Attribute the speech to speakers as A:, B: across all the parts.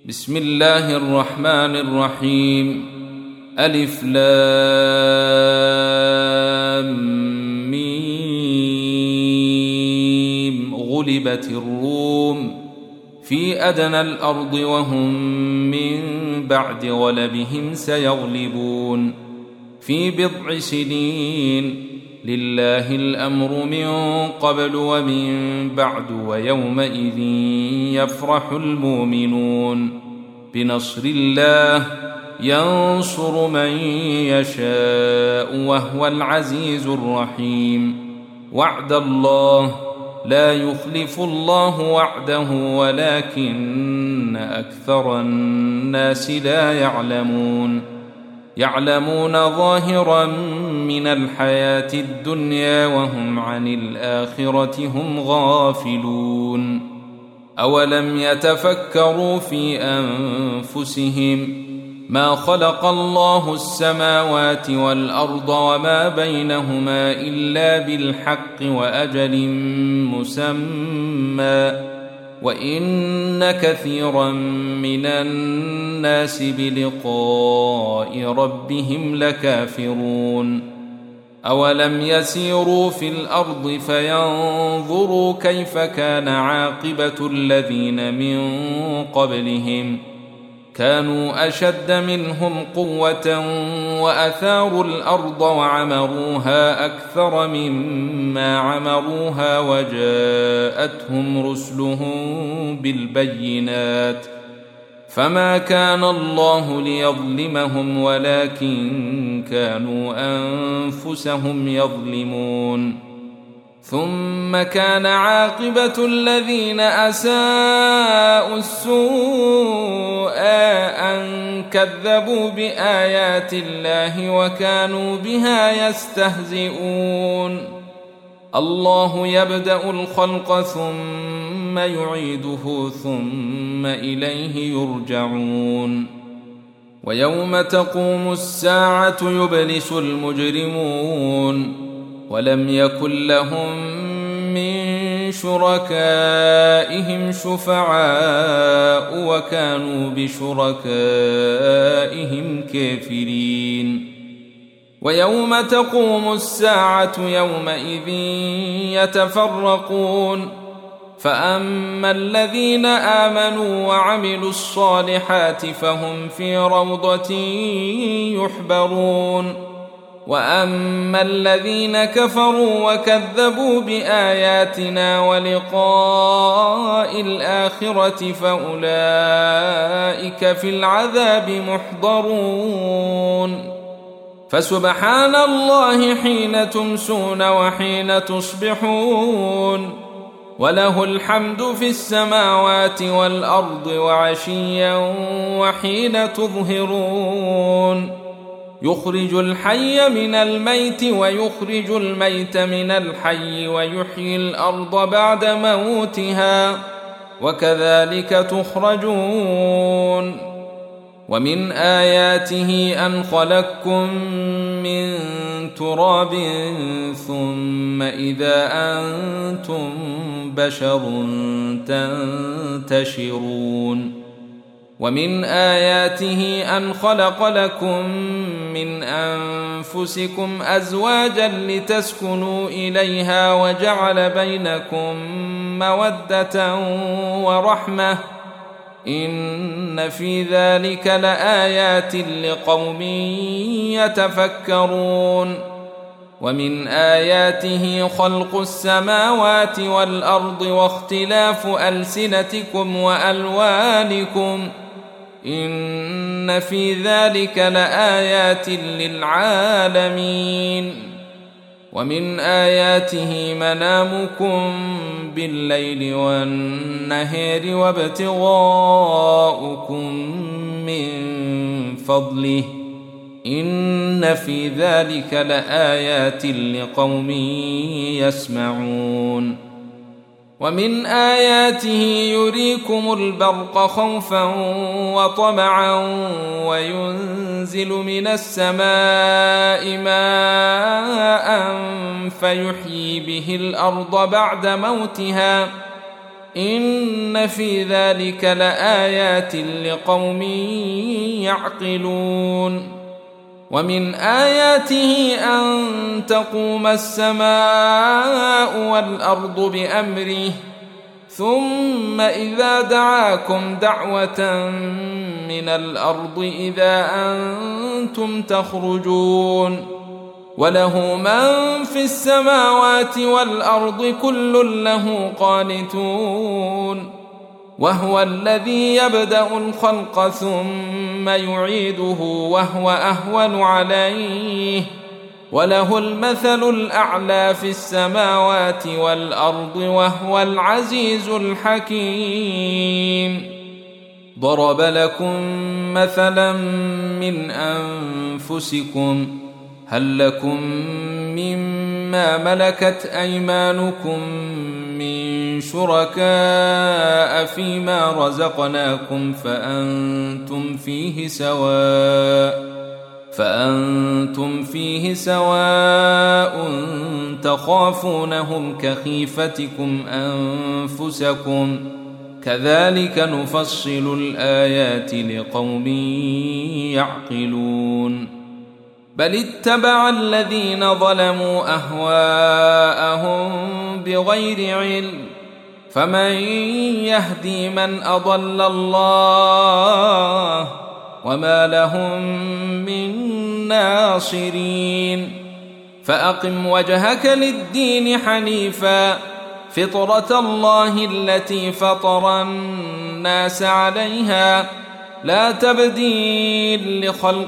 A: بسم الله الرحمن الرحيم. ألف لام ميم. غلبت الروم في أدنى الأرض وهم من بعد غلبهم سيغلبون في بضع سنين. لله الأمر من قبل ومن بعد ويومئذ يفرح المؤمنون بنصر الله ينصر من يشاء وهو العزيز الرحيم. وعد الله لا يخلف الله وعده ولكن أكثر الناس لا يعلمون ظاهرا من الحياة الدنيا وهم عن الآخرة هم غافلون. أولم يتفكروا في أنفسهم ما خلق الله السماوات والأرض وما بينهما إلا بالحق وأجل مسمى وإن كثيرا من الناس بلقاء ربهم لكافرون. أولم يسيروا في الأرض فينظروا كيف كان عاقبة الذين من قبلهم كانوا أشد منهم قوة وأثاروا الأرض وعمروها أكثر مما عمروها وجاءتهم رسلهم بالبينات فما كان الله ليظلمهم ولكن كانوا أنفسهم يظلمون. ثم كان عاقبة الذين أساءوا السوء أن كذبوا بآيات الله وكانوا بها يستهزئون. الله يبدأ الخلق ثم يعيده ثم إليه يرجعون. ويوم تقوم الساعة يبلس المجرمون ولم يكن لهم من شركائهم شفعاء وكانوا بشركائهم كافرين. ويوم تقوم الساعة يومئذ يتفرقون فأما الذين آمنوا وعملوا الصالحات فهم في روضة يحبرون وأما الذين كفروا وكذبوا بآياتنا ولقاء الآخرة فأولئك في العذاب محضرون. فسبحان الله حين تمسون وحين تصبحون وله الحمد في السماوات والأرض وعشيا وحين تظهرون. يخرج الحي من الميت ويخرج الميت من الحي ويحيي الأرض بعد موتها وكذلك تخرجون. ومن آياته أن خلقكم من تراب ثم إذا أنتم بشر تنتشرون. ومن آياته أن خلق لكم من أنفسكم أزواجا لتسكنوا إليها وجعل بينكم مودة ورحمة إن في ذلك لآيات لقوم يتفكرون. ومن آياته خلق السماوات والأرض واختلاف ألسنتكم وألوانكم إن في ذلك لآيات للعالمين. ومن آياته منامكم بالليل والنهار وابتغاؤكم من فضله إن في ذلك لآيات لقوم يسمعون. ومن آياته يريكم البرق خوفا وطمعا وينزل من السماء ماء فيحيي به الأرض بعد موتها إن في ذلك لآيات لقوم يعقلون ومن آياته أن تقوم السماء والأرض بأمره ثم إذا دعاكم دعوة من الأرض إذا أنتم تخرجون وله من في السماوات والأرض كل له قانتون وهو الذي يبدأ الخلق ثم يعيده وهو أهون عليه وله المثل الأعلى في السماوات والأرض وهو العزيز الحكيم ضرب لكم مثلا من أنفسكم هل لكم مما ملكت أيمانكم من شركاء فيما رزقناكم فأنتم فيه سواء تخافونهم كخيفتكم أنفسكم كذلك نفصل الآيات لقوم يعقلون بل اتبع الذين ظلموا أهواءهم بغير علم فمن يهدي من أضل الله وما لهم من ناصرين فأقم وجهك للدين حنيفا فطرة الله التي فطر الناس عليها لا تبديل لخلق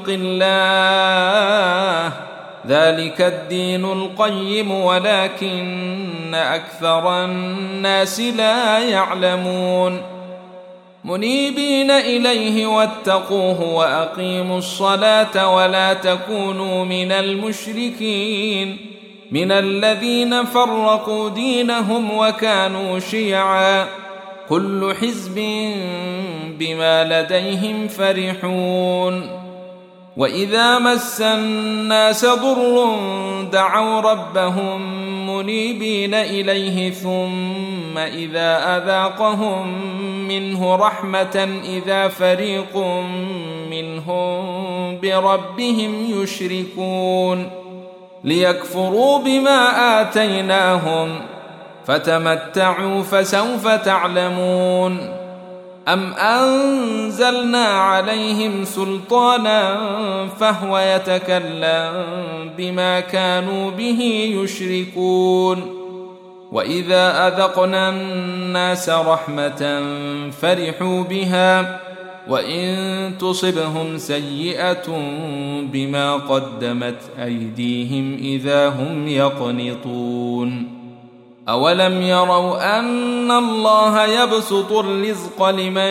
A: الله ذلك الدين القيم ولكن أكثر الناس لا يعلمون منيبين إليه واتقوه وأقيموا الصلاة ولا تكونوا من المشركين من الذين فرقوا دينهم وكانوا شيعا كل حزب بما لديهم فرحون وإذا مس الناس ضر دعوا ربهم منيبين إليه ثم إذا أذاقهم منه رحمة إذا فريق منهم بربهم يشركون ليكفروا بما آتيناهم فتمتعوا فسوف تعلمون أم أنزلنا عليهم سلطانا فهو يتكلم بما كانوا به يشركون وإذا أذقنا الناس رحمة فرحوا بها وإن تصبهم سيئة بما قدمت أيديهم إذا هم يقنطون أولم يروا أن الله يبسط الرزق لمن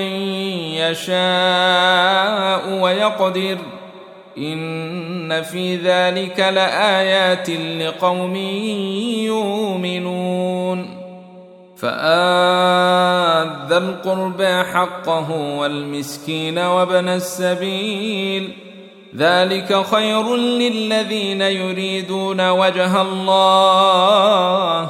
A: يشاء ويقدر إن في ذلك لآيات لقوم يؤمنون فآت ذا القربى حقه والمسكين وابن السبيل ذلك خير للذين يريدون وجه الله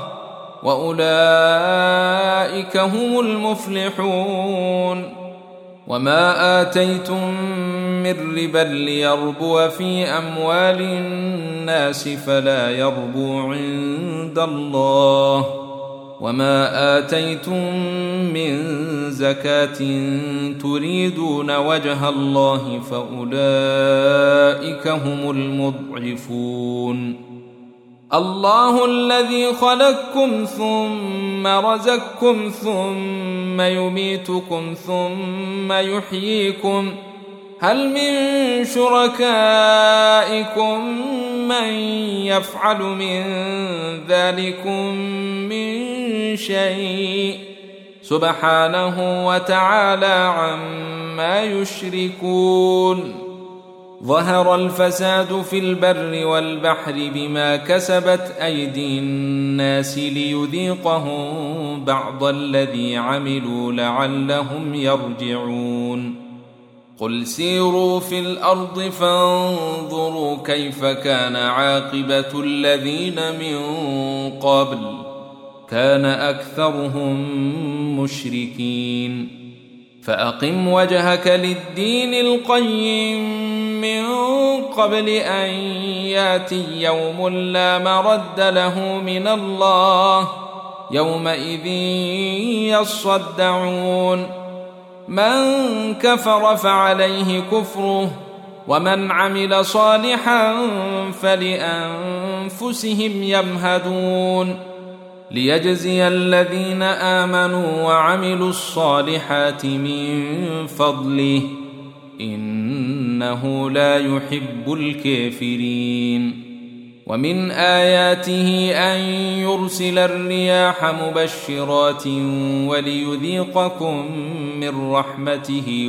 A: وأولئك هم المفلحون وما آتيتم من ربا ليربو في أموال الناس فلا يربو عند الله وما آتيتم من زكاة تريدون وجه الله فأولئك هم المضعفون الله الذي خلقكم ثم رزقكم ثم يميتكم ثم يحييكم هل من شركائكم من يفعل من ذلكم من شيء سبحانه وتعالى عما يشركون ظهر الفساد في البر والبحر بما كسبت أيدي الناس ليذيقهم بعض الذي عملوا لعلهم يرجعون قل سيروا في الأرض فانظروا كيف كان عاقبة الذين من قبل كان أكثرهم مشركين فأقم وجهك للدين القيم من قبل أن ياتي يوم لا مرد له من الله يومئذ يصدعون من كفر فعليه كفره ومن عمل صالحا فلأنفسهم يمهدون ليجزي الذين آمنوا وعملوا الصالحات من فضله إنه لا يحب الكافرين ومن آياته أن يرسل الرياح مبشرات وليذيقكم من رحمته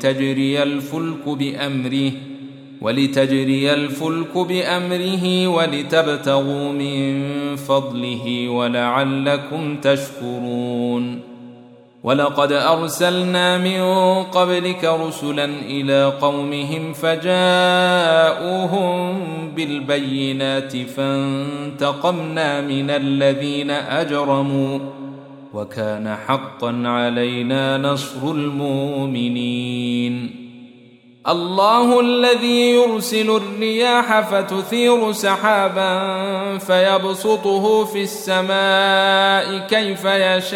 A: ولتجري الفلك بأمره ولتبتغوا من فضله ولعلكم تشكرون ولقد أرسلنا من قبلك رسلا إلى قومهم فجاءوهم بالبينات فانتقمنا من الذين أجرموا وكان حقا علينا نصر المؤمنين الله الذي يرسل الرياح فتثير سحابا فيبسطه في السماء كيف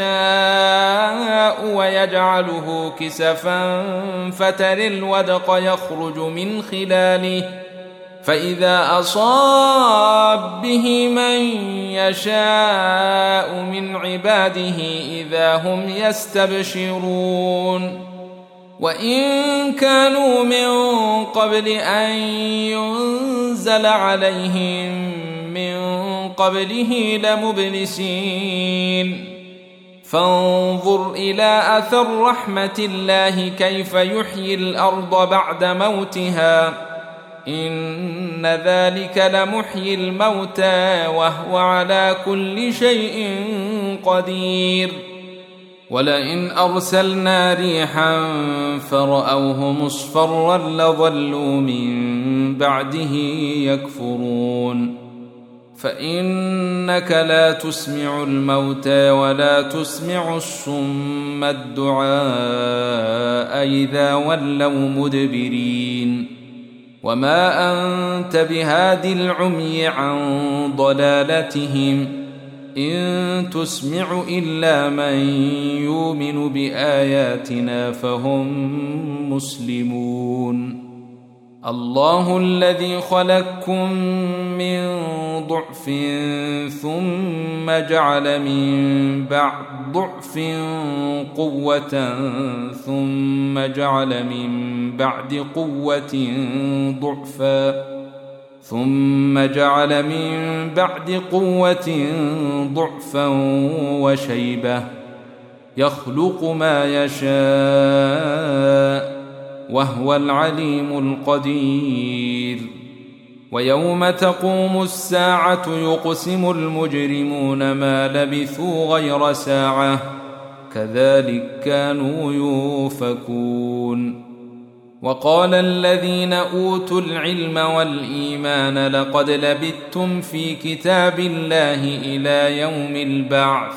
A: يشاء ويجعله كسفا فترى الودق يخرج من خلاله فإذا أصاب به من يشاء من عباده إذا هم يستبشرون وإن كانوا من قبل أن ينزل عليهم من قبله لمبلسين فانظر إلى أثر رحمة الله كيف يحيي الأرض بعد موتها إن ذلك لمحيي الموتى وهو على كل شيء قدير ولئن أرسلنا ريحا فرأوه مصفرا لظلوا من بعده يكفرون فإنك لا تسمع الموتى ولا تسمع الصم الدعاء إذا ولوا مدبرين وما أنت بهاد العمي عن ضلالتهم إن تسمع إلا من يؤمن بآياتنا فهم مسلمون الله الذي خلقكم من ضعف ثم جعل من بعد ضعف قوة ثم جعل من بعد قوة ضعفا ثم جعل من بعد قوة ضعفا وشيبة يخلق ما يشاء وهو العليم القدير ويوم تقوم الساعة يقسم المجرمون ما لبثوا غير ساعة كذلك كانوا يؤفكون وقال الذين أوتوا العلم والإيمان لقد لبثتم في كتاب الله إلى يوم البعث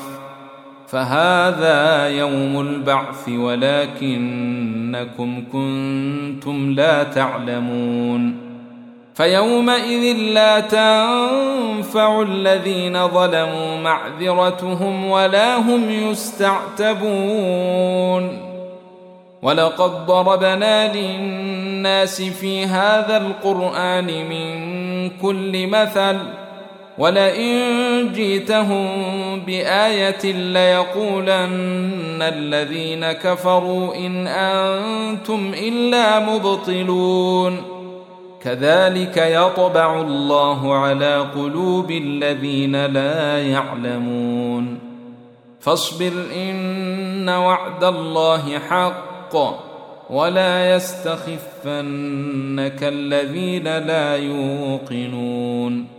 A: فهذا يوم البعث ولكنكم كنتم لا تعلمون فيومئذ لا تنفع الذين ظلموا معذرتهم ولا هم يستعتبون ولقد ضربنا للناس في هذا القرآن من كل مثل ولئن جئتهم بآية ليقولن الذين كفروا إن أنتم إلا مبطلون كذلك يطبع الله على قلوب الذين لا يعلمون فاصبر إن وعد الله حق ولا يستخفنك الذين لا يوقنون